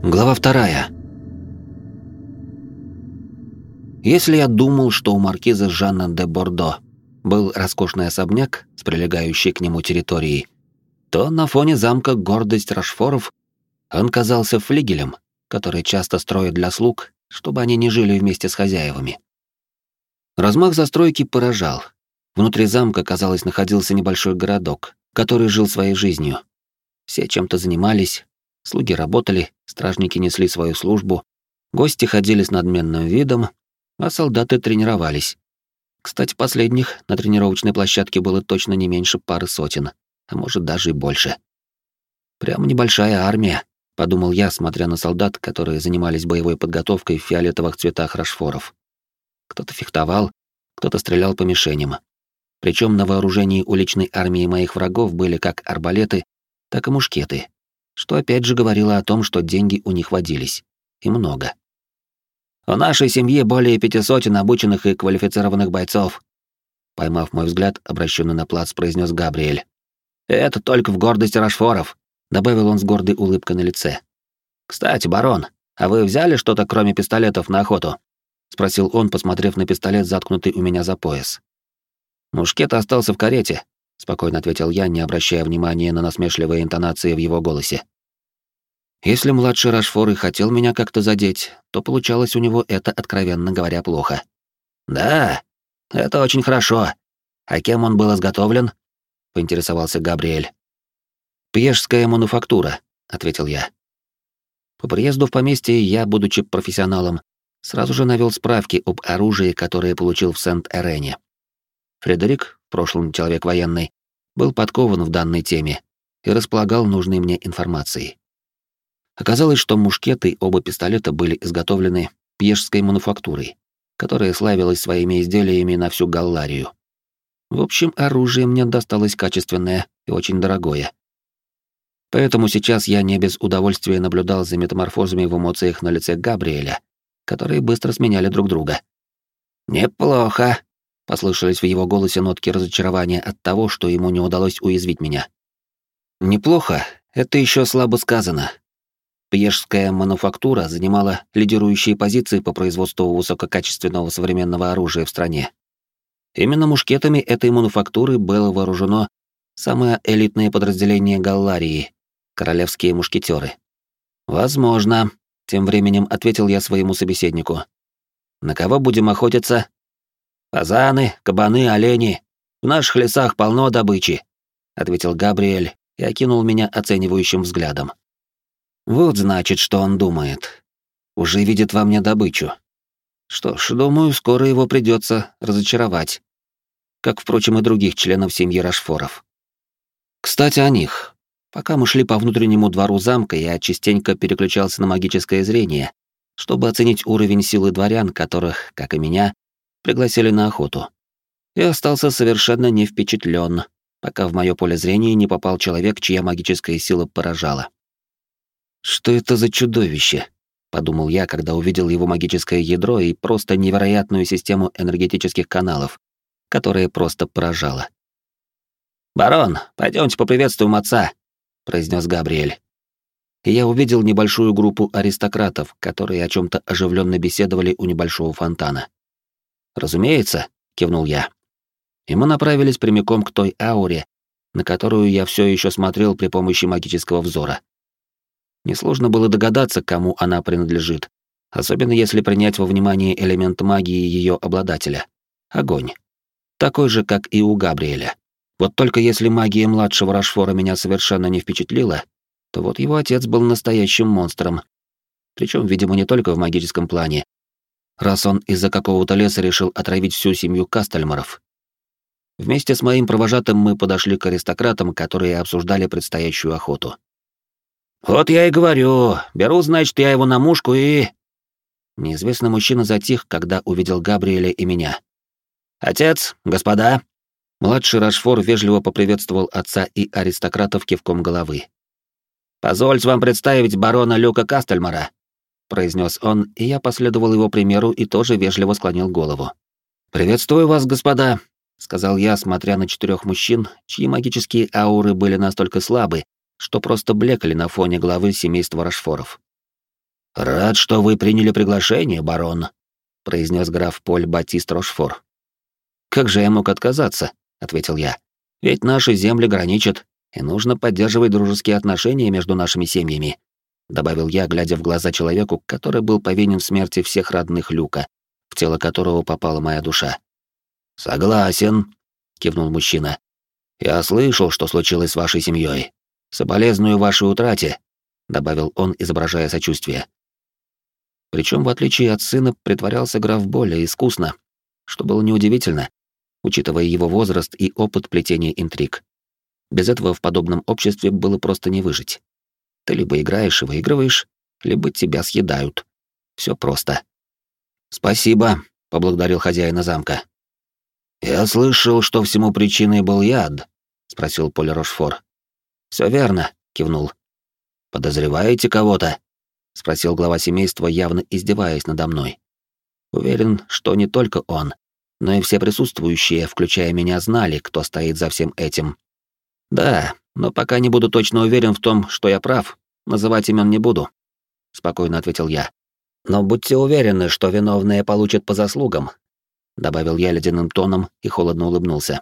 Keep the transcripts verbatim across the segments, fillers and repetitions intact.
Глава вторая. Если я думал, что у маркиза Жанна де Бордо был роскошный особняк с прилегающей к нему территорией, то на фоне замка гордость Рашфоров он казался флигелем, который часто строят для слуг, чтобы они не жили вместе с хозяевами. Размах застройки поражал. Внутри замка, казалось, находился небольшой городок, который жил своей жизнью. Все чем-то занимались, слуги работали, стражники несли свою службу, гости ходили с надменным видом, а солдаты тренировались. Кстати, последних на тренировочной площадке было точно не меньше пары сотен, а может даже и больше. Прямо небольшая армия, подумал я, смотря на солдат, которые занимались боевой подготовкой в фиолетовых цветах Рашфоров. Кто-то фехтовал, кто-то стрелял по мишеням. Причем на вооружении уличной армии моих врагов были как арбалеты, так и мушкеты, что опять же говорило о том, что деньги у них водились. И много. «У нашей семьи более пяти сотен обученных и квалифицированных бойцов», поймав мой взгляд, обращенный на плац, произнес Габриэль. «Это только в гордость Рашфоров», — добавил он с гордой улыбкой на лице. «Кстати, барон, а вы взяли что-то кроме пистолетов на охоту?» — спросил он, посмотрев на пистолет, заткнутый у меня за пояс. «Мушкет остался в карете», — спокойно ответил я, не обращая внимания на насмешливые интонации в его голосе. Если младший Рашфор и хотел меня как-то задеть, то получалось у него это, откровенно говоря, плохо. «Да, это очень хорошо. А кем он был изготовлен?» — поинтересовался Габриэль. «Пьежская мануфактура», — ответил я. По приезду в поместье я, будучи профессионалом, сразу же навел справки об оружии, которое получил в Сент-Эрене. Фредерик, в прошлом человек военный, был подкован в данной теме и располагал нужной мне информацией. Оказалось, что мушкеты и оба пистолета были изготовлены пьежской мануфактурой, которая славилась своими изделиями на всю Галларию. В общем, оружие мне досталось качественное и очень дорогое. Поэтому сейчас я не без удовольствия наблюдал за метаморфозами в эмоциях на лице Габриэля, которые быстро сменяли друг друга. «Неплохо», — послышались в его голосе нотки разочарования от того, что ему не удалось уязвить меня. «Неплохо — это еще слабо сказано. Пьежская мануфактура занимала лидирующие позиции по производству высококачественного современного оружия в стране. Именно мушкетами этой мануфактуры было вооружено самое элитное подразделение Галларии — королевские мушкетеры. «Возможно», — тем временем ответил я своему собеседнику. «На кого будем охотиться?» «Фазаны, кабаны, олени. В наших лесах полно добычи», — ответил Габриэль и окинул меня оценивающим взглядом. Вот значит, что он думает. Уже видит во мне добычу. Что ж, думаю, скоро его придется разочаровать. Как, впрочем, и других членов семьи Рашфоров. Кстати, о них. Пока мы шли по внутреннему двору замка, я частенько переключался на магическое зрение, чтобы оценить уровень силы дворян, которых, как и меня, пригласили на охоту. И остался совершенно не впечатлен, пока в мое поле зрения не попал человек, чья магическая сила поражала. «Что это за чудовище?» — подумал я, когда увидел его магическое ядро и просто невероятную систему энергетических каналов, которая просто поражала. «Барон, пойдемте поприветствуем отца», — произнес Габриэль. И я увидел небольшую группу аристократов, которые о чем-то оживленно беседовали у небольшого фонтана. «Разумеется», — кивнул я. И мы направились прямиком к той ауре, на которую я все еще смотрел при помощи магического взора. Несложно было догадаться, кому она принадлежит, особенно если принять во внимание элемент магии ее обладателя — огонь. Такой же, как и у Габриэля. Вот только если магия младшего Рашфора меня совершенно не впечатлила, то вот его отец был настоящим монстром. Причем, видимо, не только в магическом плане, раз он из-за какого-то леса решил отравить всю семью Кастельмаров. Вместе с моим провожатым мы подошли к аристократам, которые обсуждали предстоящую охоту. «Вот я и говорю, беру, значит, я его на мушку и...» Неизвестный мужчина затих, когда увидел Габриэля и меня. «Отец, господа!» Младший Рашфор вежливо поприветствовал отца и аристократов кивком головы. «Позвольте вам представить барона Люка Кастельмара», — произнес он, и я последовал его примеру и тоже вежливо склонил голову. «Приветствую вас, господа», — сказал я, смотря на четырех мужчин, чьи магические ауры были настолько слабы, что просто блекли на фоне главы семейства Рашфоров. «Рад, что вы приняли приглашение, барон», — произнес граф Поль Батист Рошфор. «Как же я мог отказаться?» — ответил я. «Ведь наши земли граничат, и нужно поддерживать дружеские отношения между нашими семьями», — добавил я, глядя в глаза человеку, который был повинен в смерти всех родных Люка, в тело которого попала моя душа. «Согласен», — кивнул мужчина. «Я слышал, что случилось с вашей семьей. Соболезную вашей утрате», — добавил он, изображая сочувствие. Причем, в отличие от сына, притворялся граф более искусно, что было неудивительно, учитывая его возраст и опыт плетения интриг. Без этого в подобном обществе было просто не выжить. Ты либо играешь и выигрываешь, либо тебя съедают. Все просто. «Спасибо», — поблагодарил хозяина замка. «Я слышал, что всему причиной был яд», — спросил Поль Рошфор. «Все верно», — кивнул. «Подозреваете кого-то?» — спросил глава семейства, явно издеваясь надо мной. Уверен, что не только он, но и все присутствующие, включая меня, знали, кто стоит за всем этим. «Да, но пока не буду точно уверен в том, что я прав, называть имен не буду», — спокойно ответил я. «Но будьте уверены, что виновные получат по заслугам», — добавил я ледяным тоном и холодно улыбнулся.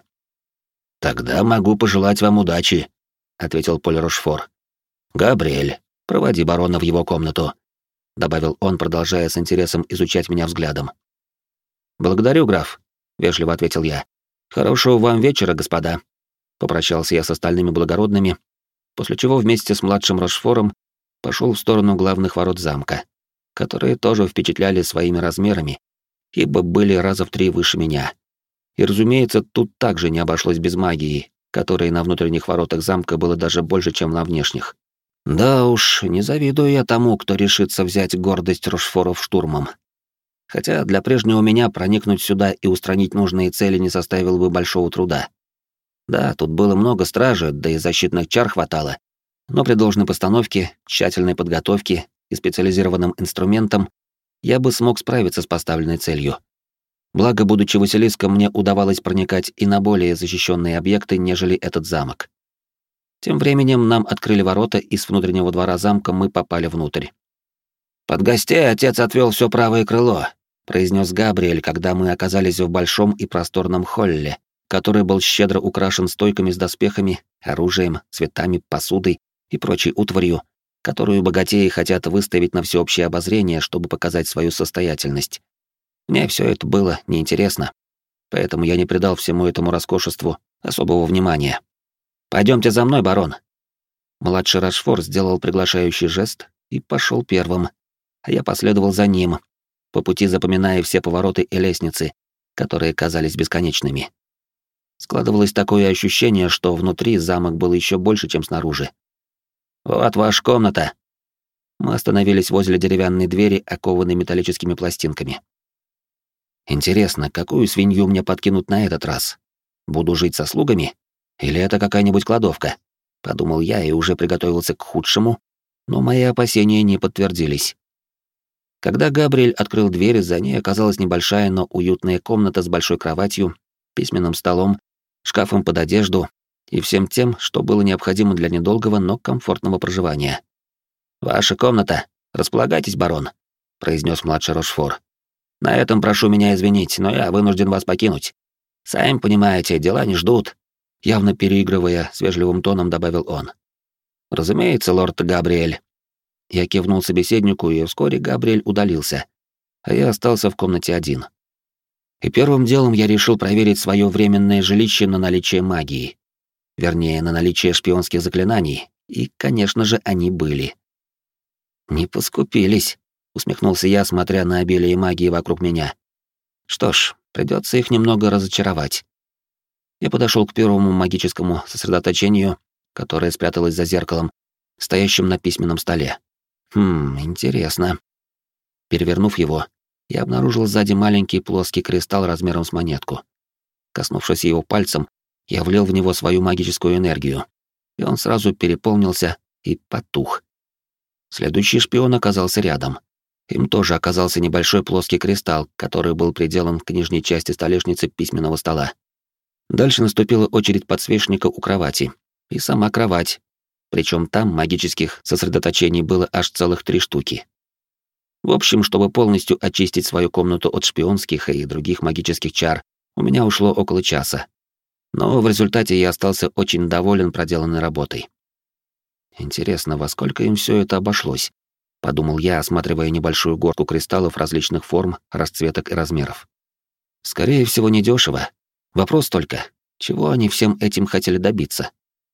«Тогда могу пожелать вам удачи», — ответил Поль Рошфор. «Габриэль, проводи барона в его комнату», — добавил он, продолжая с интересом изучать меня взглядом. «Благодарю, граф», — вежливо ответил я. «Хорошего вам вечера, господа». Попрощался я с остальными благородными, после чего вместе с младшим Рошфором пошел в сторону главных ворот замка, которые тоже впечатляли своими размерами, ибо были раза в три выше меня. И, разумеется, тут также не обошлось без магии, которой на внутренних воротах замка было даже больше, чем на внешних. Да уж, не завидую я тому, кто решится взять гордость Рошфоров штурмом. Хотя для прежнего меня проникнуть сюда и устранить нужные цели не составило бы большого труда. Да, тут было много стражи, да и защитных чар хватало, но при должной постановке, тщательной подготовке и специализированным инструментам я бы смог справиться с поставленной целью. Благо, будучи Василиском, мне удавалось проникать и на более защищенные объекты, нежели этот замок. Тем временем нам открыли ворота, и с внутреннего двора замка мы попали внутрь. «Под гостей отец отвел все правое крыло», — произнес Габриэль, когда мы оказались в большом и просторном холле, который был щедро украшен стойками с доспехами, оружием, цветами, посудой и прочей утварью, которую богатеи хотят выставить на всеобщее обозрение, чтобы показать свою состоятельность. Мне все это было неинтересно, поэтому я не придал всему этому роскошеству особого внимания. «Пойдемте за мной, барон». Младший Рошфор сделал приглашающий жест и пошел первым, а я последовал за ним, по пути запоминая все повороты и лестницы, которые казались бесконечными. Складывалось такое ощущение, что внутри замок был еще больше, чем снаружи. «Вот ваша комната». Мы остановились возле деревянной двери, окованной металлическими пластинками. Интересно, какую свинью мне подкинут на этот раз? Буду жить со слугами? Или это какая-нибудь кладовка? Подумал я и уже приготовился к худшему, но мои опасения не подтвердились. Когда Габриэль открыл дверь, за ней оказалась небольшая, но уютная комната с большой кроватью, письменным столом, шкафом под одежду и всем тем, что было необходимо для недолгого, но комфортного проживания. «Ваша комната. Располагайтесь, барон», — произнес младший Рошфор. «На этом прошу меня извинить, но я вынужден вас покинуть. Сами понимаете, дела не ждут», — явно переигрывая, с вежливым тоном добавил он. «Разумеется, лорд Габриэль». Я кивнул собеседнику, и вскоре Габриэль удалился, а я остался в комнате один. И первым делом я решил проверить свое временное жилище на наличие магии. Вернее, на наличие шпионских заклинаний, и, конечно же, они были. «Не поскупились», — усмехнулся я, смотря на обилие магии вокруг меня. «Что ж, придется их немного разочаровать». Я подошел к первому магическому сосредоточению, которое спряталось за зеркалом, стоящим на письменном столе. Хм, интересно. Перевернув его, я обнаружил сзади маленький плоский кристалл размером с монетку. Коснувшись его пальцем, я влил в него свою магическую энергию, и он сразу переполнился и потух. Следующий шпион оказался рядом. Им тоже оказался небольшой плоский кристалл, который был приделан к нижней части столешницы письменного стола. Дальше наступила очередь подсвечника у кровати. И сама кровать. Причем там магических сосредоточений было аж целых три штуки. В общем, чтобы полностью очистить свою комнату от шпионских и других магических чар, у меня ушло около часа. Но в результате я остался очень доволен проделанной работой. Интересно, во сколько им все это обошлось? Подумал я, осматривая небольшую горку кристаллов различных форм, расцветок и размеров. Скорее всего, недешево. Вопрос только, чего они всем этим хотели добиться?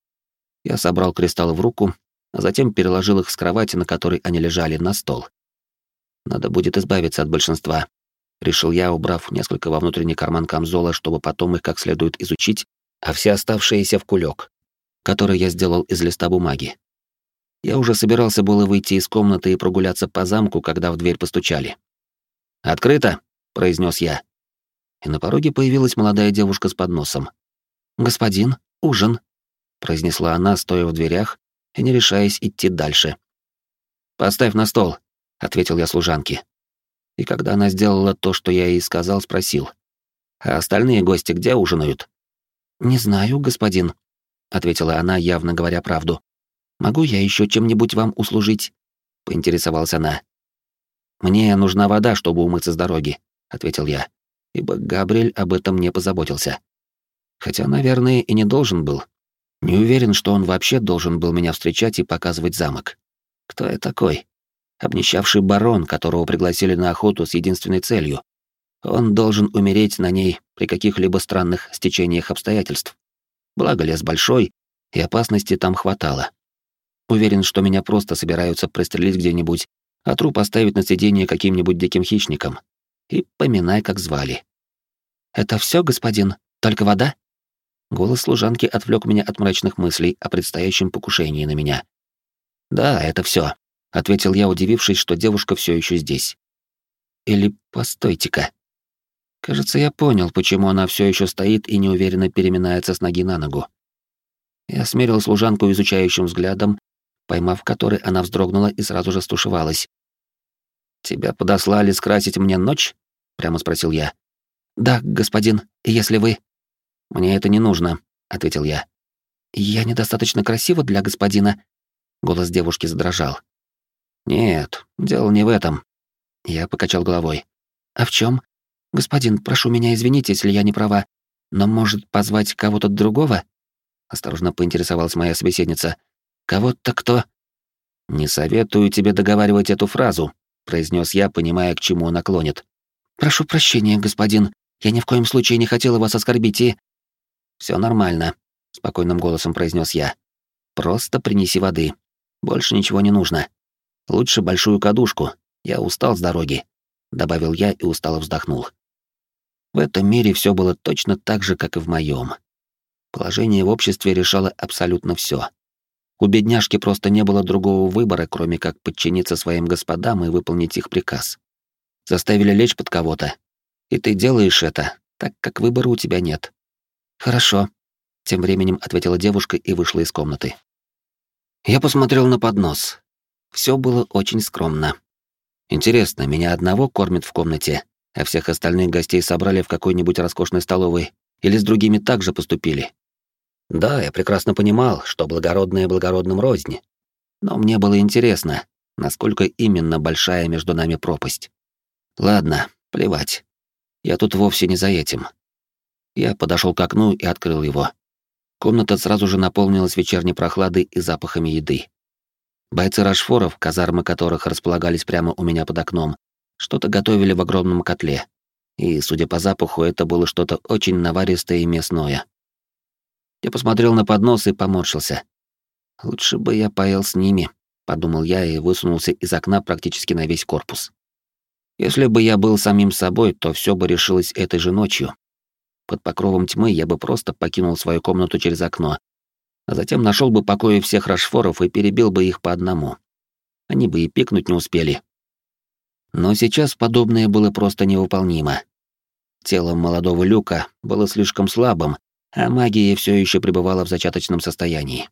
Я собрал кристаллы в руку, а затем переложил их с кровати, на которой они лежали, на стол. Надо будет избавиться от большинства, решил я, убрав несколько во внутренний карман камзола, чтобы потом их как следует изучить, а все оставшиеся в кулек, который я сделал из листа бумаги. Я уже собирался было выйти из комнаты и прогуляться по замку, когда в дверь постучали. «Открыто!» — произнес я. И на пороге появилась молодая девушка с подносом. «Господин, ужин!» — произнесла она, стоя в дверях и не решаясь идти дальше. «Поставь на стол», — ответил я служанке. И когда она сделала то, что я ей сказал, спросил. «А остальные гости где ужинают?» «Не знаю, господин», — ответила она, явно говоря правду. «Могу я еще чем-нибудь вам услужить?» — поинтересовалась она. «Мне нужна вода, чтобы умыться с дороги», — ответил я, ибо Габриэль об этом не позаботился. Хотя, наверное, и не должен был. Не уверен, что он вообще должен был меня встречать и показывать замок. Кто я такой? Обнищавший барон, которого пригласили на охоту с единственной целью. Он должен умереть на ней при каких-либо странных стечениях обстоятельств. Благо лес большой, и опасности там хватало. Уверен, что меня просто собираются пристрелить где-нибудь, а труп оставить на съедение каким-нибудь диким хищникам. И поминай, как звали. «Это все, господин? Только вода?» Голос служанки отвлек меня от мрачных мыслей о предстоящем покушении на меня. «Да, это все, ответил я, удивившись, что девушка все еще здесь. «Или постойте-ка. Кажется, я понял, почему она все еще стоит и неуверенно переминается с ноги на ногу». Я смерил служанку изучающим взглядом, поймав который, она вздрогнула и сразу же стушевалась. «Тебя подослали скрасить мне ночь?» — прямо спросил я. «Да, господин, если вы...» «Мне это не нужно», — ответил я. «Я недостаточно красива для господина?» Голос девушки задрожал. «Нет, дело не в этом». Я покачал головой. «А в чем? Господин, прошу меня извинить, если я не права, но может позвать кого-то другого?» Осторожно поинтересовалась моя собеседница. «Кого-то кто?» «Не советую тебе договаривать эту фразу», — произнес я, понимая, к чему она клонит. «Прошу прощения, господин. Я ни в коем случае не хотела вас оскорбить и...» «Все нормально», — спокойным голосом произнес я. «Просто принеси воды. Больше ничего не нужно. Лучше большую кадушку. Я устал с дороги», — добавил я и устало вздохнул. В этом мире все было точно так же, как и в моем. Положение в обществе решало абсолютно все. У бедняжки просто не было другого выбора, кроме как подчиниться своим господам и выполнить их приказ. Заставили лечь под кого-то, и ты делаешь это, так как выбора у тебя нет. «Хорошо», — тем временем ответила девушка и вышла из комнаты. Я посмотрел на поднос. Все было очень скромно. Интересно, меня одного кормят в комнате, а всех остальных гостей собрали в какой-нибудь роскошной столовой, или с другими также поступили? Да, я прекрасно понимал, что благородные благородным рознь. Но мне было интересно, насколько именно большая между нами пропасть. Ладно, плевать. Я тут вовсе не за этим. Я подошел к окну и открыл его. Комната сразу же наполнилась вечерней прохладой и запахами еды. Бойцы Рашфоров, казармы которых располагались прямо у меня под окном, что-то готовили в огромном котле. И, судя по запаху, это было что-то очень наваристое и мясное. Я посмотрел на поднос и поморщился. «Лучше бы я поел с ними», — подумал я и высунулся из окна практически на весь корпус. Если бы я был самим собой, то все бы решилось этой же ночью. Под покровом тьмы я бы просто покинул свою комнату через окно, а затем нашел бы покои всех Рашфоров и перебил бы их по одному. Они бы и пикнуть не успели. Но сейчас подобное было просто невыполнимо. Тело молодого Люка было слишком слабым, а магия все еще пребывала в зачаточном состоянии.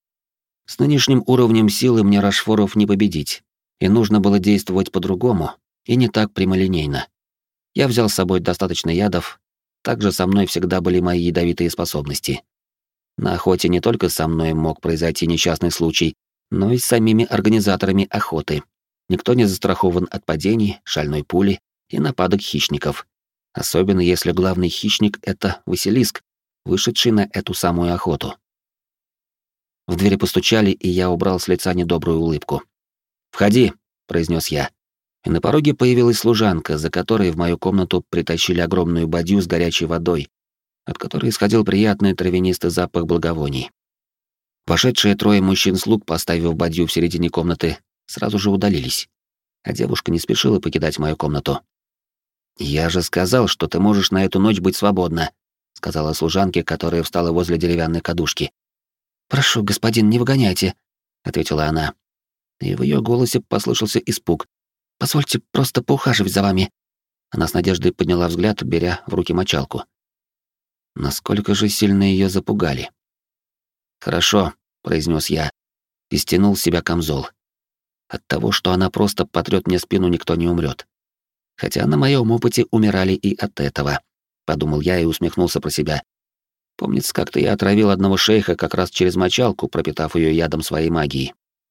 С нынешним уровнем силы мне Рашфоров не победить, и нужно было действовать по-другому, и не так прямолинейно. Я взял с собой достаточно ядов, также со мной всегда были мои ядовитые способности. На охоте не только со мной мог произойти несчастный случай, но и с самими организаторами охоты. Никто не застрахован от падений, шальной пули и нападок хищников. Особенно если главный хищник — это Василиск, вышедший на эту самую охоту. В двери постучали, и я убрал с лица недобрую улыбку. «Входи», — произнес я. И на пороге появилась служанка, за которой в мою комнату притащили огромную бадью с горячей водой, от которой исходил приятный травянистый запах благовоний. Вошедшие трое мужчин-слуг, поставив бадью в середине комнаты, сразу же удалились, а девушка не спешила покидать мою комнату. «Я же сказал, что ты можешь на эту ночь быть свободна», — сказала служанке, которая встала возле деревянной кадушки. «Прошу, господин, не выгоняйте», — ответила она. И в ее голосе послышался испуг. «Позвольте просто поухаживать за вами». Она с надеждой подняла взгляд, беря в руки мочалку. Насколько же сильно ее запугали. «Хорошо», — произнес я и стянул с себя камзол. От того, что она просто потрёт мне спину, никто не умрет. Хотя на моем опыте умирали и от этого, подумал я и усмехнулся про себя. Помнится, как-то я отравил одного шейха как раз через мочалку, пропитав ее ядом своей магии.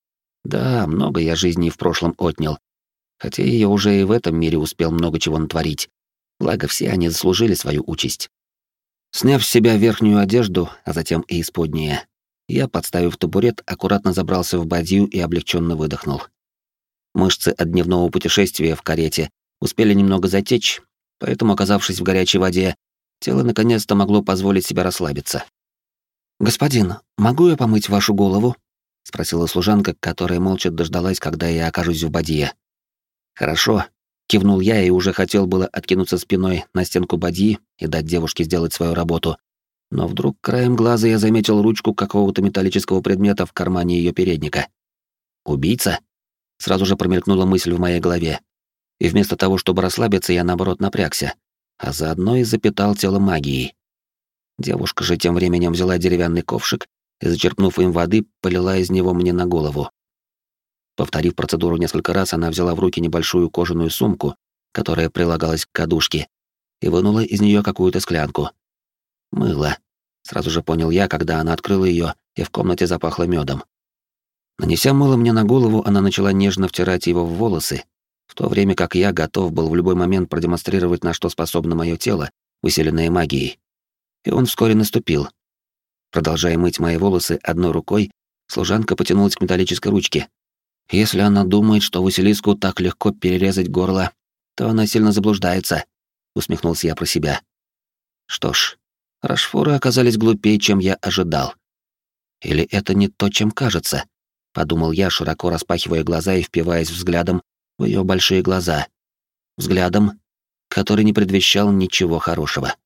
Да, много я жизней в прошлом отнял, хотя я уже и в этом мире успел много чего натворить. Благо, все они заслужили свою участь. Сняв с себя верхнюю одежду, а затем и исподнее, я, подставив табурет, аккуратно забрался в бадью и облегченно выдохнул. Мышцы от дневного путешествия в карете успели немного затечь, поэтому, оказавшись в горячей воде, тело наконец-то могло позволить себе расслабиться. «Господин, могу я помыть вашу голову?» — спросила служанка, которая молча дождалась, когда я окажусь в бадье. «Хорошо», — кивнул я и уже хотел было откинуться спиной на стенку бадьи и дать девушке сделать свою работу, но вдруг краем глаза я заметил ручку какого-то металлического предмета в кармане ее передника. «Убийца?» — сразу же промелькнула мысль в моей голове. И вместо того, чтобы расслабиться, я, наоборот, напрягся, а заодно и запитал тело магией. Девушка же тем временем взяла деревянный ковшик и, зачерпнув им воды, полила из него мне на голову. Повторив процедуру несколько раз, она взяла в руки небольшую кожаную сумку, которая прилагалась к кадушке, и вынула из нее какую-то склянку. Мыло. Сразу же понял я, когда она открыла ее, и в комнате запахло медом. Нанеся мыло мне на голову, она начала нежно втирать его в волосы, в то время как я готов был в любой момент продемонстрировать, на что способно мое тело, усиленное магией. И он вскоре наступил. Продолжая мыть мои волосы одной рукой, служанка потянулась к металлической ручке. Если она думает, что Василиску так легко перерезать горло, то она сильно заблуждается, усмехнулся я про себя. Что ж, Рашфоры оказались глупее, чем я ожидал. Или это не то, чем кажется, подумал я, широко распахивая глаза и впиваясь взглядом в ее большие глаза. Взглядом, который не предвещал ничего хорошего.